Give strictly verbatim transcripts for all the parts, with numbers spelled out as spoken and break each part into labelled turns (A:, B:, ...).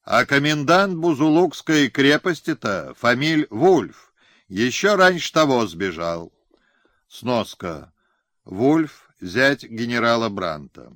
A: А комендант Бузулукской крепости-то, фамиль Вульф, еще раньше того сбежал. Сноска. Вульф, зять генерала Бранта.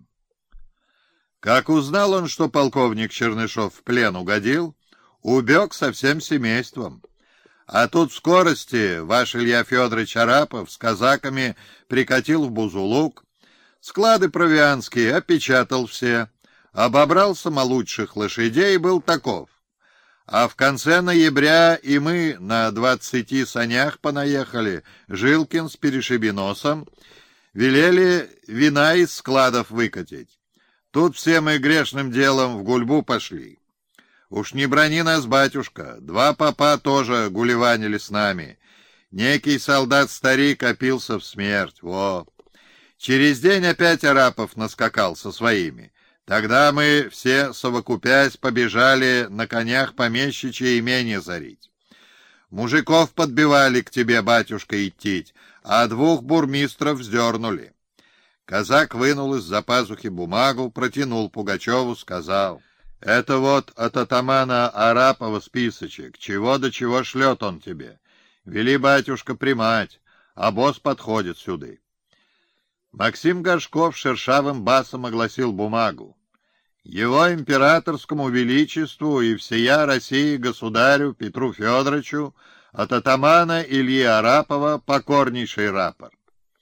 A: Как узнал он, что полковник Чернышов в плен угодил, убег со всем семейством. А тут в скорости ваш Илья Федорович Арапов с казаками прикатил в Бузулук, склады провианские опечатал все, обобрал самолучших лошадей и был таков. А в конце ноября и мы на двадцати санях понаехали, Жилкин с Перешибиносом, велели вина из складов выкатить. Тут все мы грешным делом в гульбу пошли. Уж не брони нас, батюшка, два попа тоже гулеванили с нами. Некий солдат-старик опился в смерть, во. Через день опять Арапов наскакал со своими. Тогда мы все, совокупясь, побежали на конях помещичье имение зарить. Мужиков подбивали к тебе, батюшка, идти, а двух бурмистров вздернули. Казак вынул из-за пазухи бумагу, протянул Пугачеву, сказал: «Это вот от атамана Арапова списочек, чего до чего шлет он тебе. Вели, батюшка, примать, а босс подходит сюды». Максим Горшков шершавым басом огласил бумагу. «Его императорскому величеству и всея России государю Петру Федоровичу от атамана Ильи Арапова покорнейший рапорт.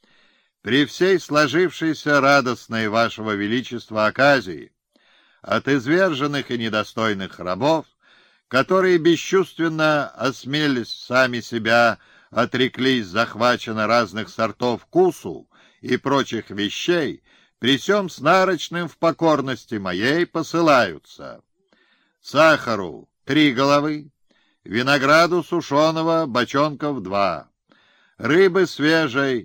A: При всей сложившейся радостной вашего величества оказии от изверженных и недостойных рабов, которые бесчувственно осмелись сами себя отреклись захвачено разных сортов кусу и прочих вещей, при сём с нарочным в покорности моей посылаются сахару три головы, винограду сушеного бочонков два, рыбы свежей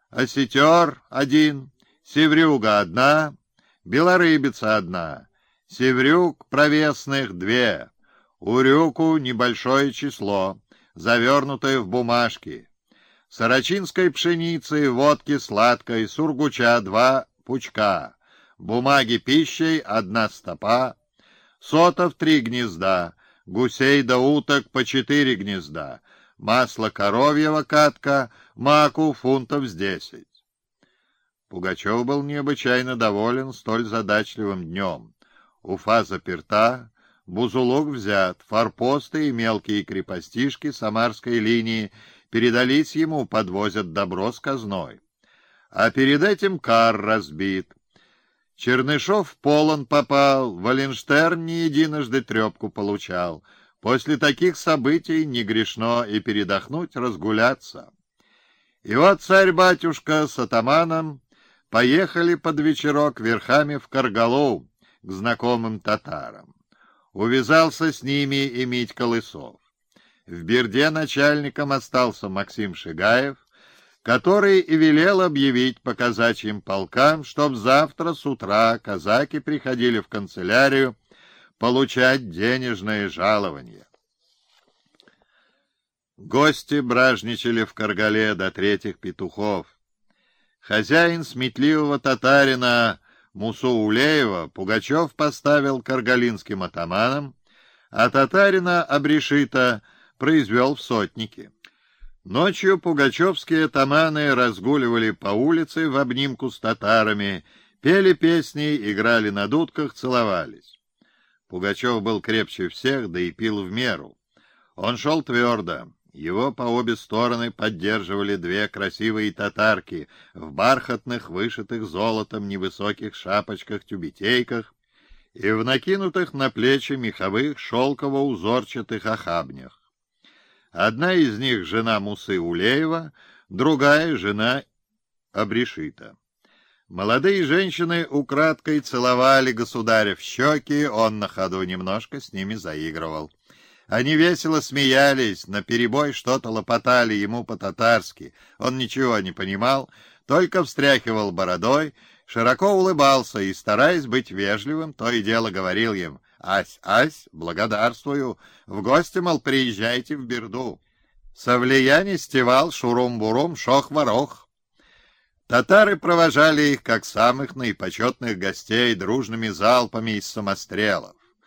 A: осетер один, севрюга одна, белорыбица одна, севрюг провесных две, урюку небольшое число, завернутое в бумажки, сорочинской пшеницы, водки сладкой, сургуча два пучка, бумаги пищей одна стопа, сотов три гнезда, гусей да уток по четыре гнезда, масло коровьего катка, маку фунтов с десять. Пугачев был необычайно доволен столь задачливым днем. Уфа заперта, Бузулук взят, форпосты и мелкие крепостишки Самарской линии передались ему, подвозят добро с казной. А перед этим Кар разбит. Чернышов в полон попал, Валенштерн не единожды трепку получал. После таких событий не грешно и передохнуть, разгуляться. И вот царь-батюшка с атаманом поехали под вечерок верхами в Каргалу к знакомым татарам. Увязался с ними и Митька Лысов. В Берде начальником остался Максим Шигаев, который и велел объявить по казачьим полкам, чтоб завтра с утра казаки приходили в канцелярию получать денежное жалование. Гости бражничали в Каргале до третьих петухов. Хозяин сметливого татарина Мусу Улеева Пугачев поставил каргалинским атаманом, а татарина Абришита произвел в сотники. Ночью пугачевские атаманы разгуливали по улице в обнимку с татарами, пели песни, играли на дудках, целовались. Пугачев был крепче всех, да и пил в меру. Он шел твердо. Его по обе стороны поддерживали две красивые татарки в бархатных, вышитых золотом невысоких шапочках-тюбетейках и в накинутых на плечи меховых шелково-узорчатых охабнях. Одна из них — жена Мусы Улеева, другая — жена Абришита. Молодые женщины украдкой целовали государя в щеки, он на ходу немножко с ними заигрывал. Они весело смеялись, наперебой что-то лопотали ему по-татарски. Он ничего не понимал, только встряхивал бородой, широко улыбался и, стараясь быть вежливым, то и дело говорил им: «Ась, ась, благодарствую, в гости, мол, приезжайте в Берду. Совлияне стевал, шурум-бурум, шох-ворох». Татары провожали их, как самых наипочетных гостей, дружными залпами из самострелов.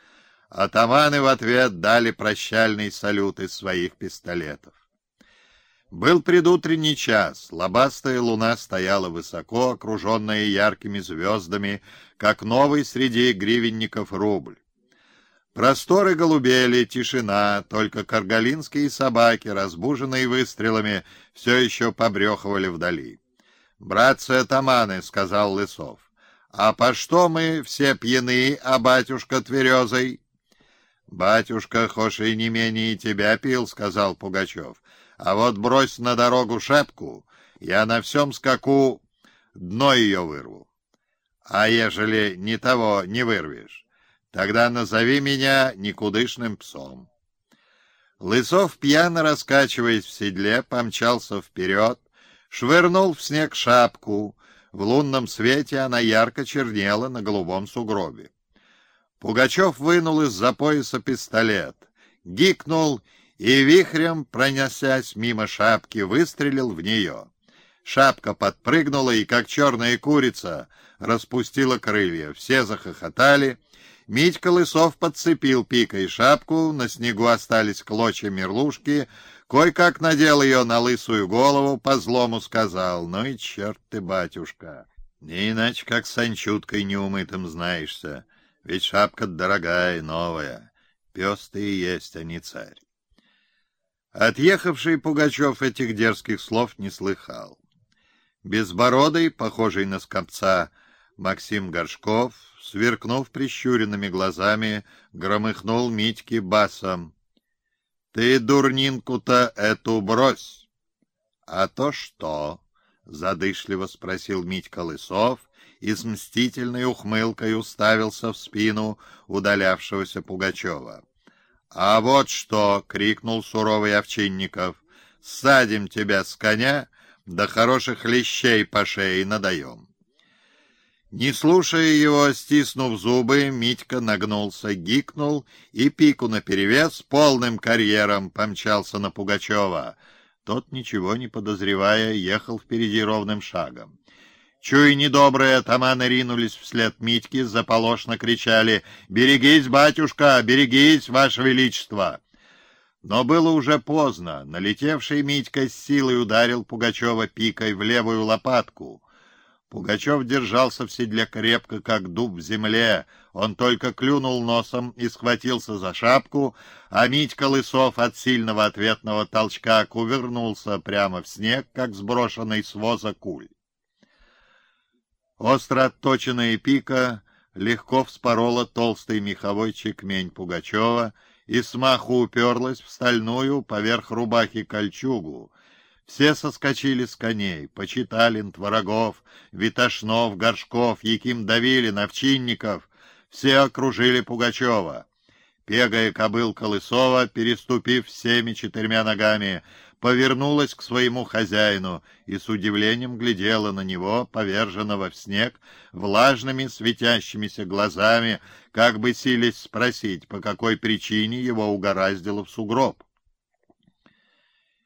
A: Атаманы в ответ дали прощальный салют из своих пистолетов. Был предутренний час, лобастая луна стояла высоко, окруженная яркими звездами, как новый среди гривенников рубль. Просторы голубели, тишина, только каргалинские собаки, разбуженные выстрелами, все еще побрехивали вдали. «Братцы-атаманы», — сказал Лысов, — «а по что мы все пьяны, а батюшка тверезый?» «Батюшка, хошь и не менее тебя пил», — сказал Пугачев, — «а вот брось на дорогу шапку, я на всем скаку дно ее вырву. А ежели ни того не вырвешь, тогда назови меня никудышным псом». Лысов, пьяно раскачиваясь в седле, помчался вперед, швырнул в снег шапку. В лунном свете она ярко чернела на голубом сугробе. Пугачев вынул из-за пояса пистолет, гикнул и, вихрем проносясь мимо шапки, выстрелил в нее. Шапка подпрыгнула и, как черная курица, распустила крылья. Все захохотали. Митька Лысов подцепил пикой шапку, на снегу остались клочья мерлушки, кое-как надел ее на лысую голову, по-злому сказал: «Ну и черт ты, батюшка, не иначе как с анчуткой неумытым знаешься, ведь шапка дорогая, новая, пес ты и есть, а не царь». Отъехавший Пугачев этих дерзких слов не слыхал. Безбородый, похожий на скопца, Максим Горшков, сверкнув прищуренными глазами, громыхнул Митьке басом: «Ты дурнинку-то эту брось!» «А то что?» — задышливо спросил Митька Лысов и с мстительной ухмылкой уставился в спину удалявшегося Пугачева. «А вот что!» — крикнул суровый Овчинников. «Садим тебя с коня, да хороших лещей по шее надаем». Не слушая его, стиснув зубы, Митька нагнулся, гикнул и пику наперевес полным карьером помчался на Пугачева. Тот, ничего не подозревая, ехал впереди ровным шагом. Чуя недобрые, атаманы ринулись вслед Митьке, заполошно кричали: «Берегись, батюшка, берегись, ваше величество!» Но было уже поздно. Налетевший Митька с силой ударил Пугачева пикой в левую лопатку. Пугачев держался в седле крепко, как дуб в земле. Он только клюнул носом и схватился за шапку, а Митька Лысов от сильного ответного толчка кувырнулся прямо в снег, как сброшенный с воза куль. Остро отточенная пика легко вспорола толстый меховой чекмень Пугачева и смаху уперлась в стальную поверх рубахи кольчугу. Все соскочили с коней: Почиталин, Творогов, Витошнов, Горшков, Яким Давилин, Овчинников. Все окружили Пугачева. Пегая кобылка Лысова, переступив всеми четырьмя ногами, повернулась к своему хозяину и с удивлением глядела на него, поверженного в снег, влажными светящимися глазами, как бы силясь спросить, по какой причине его угораздило в сугроб.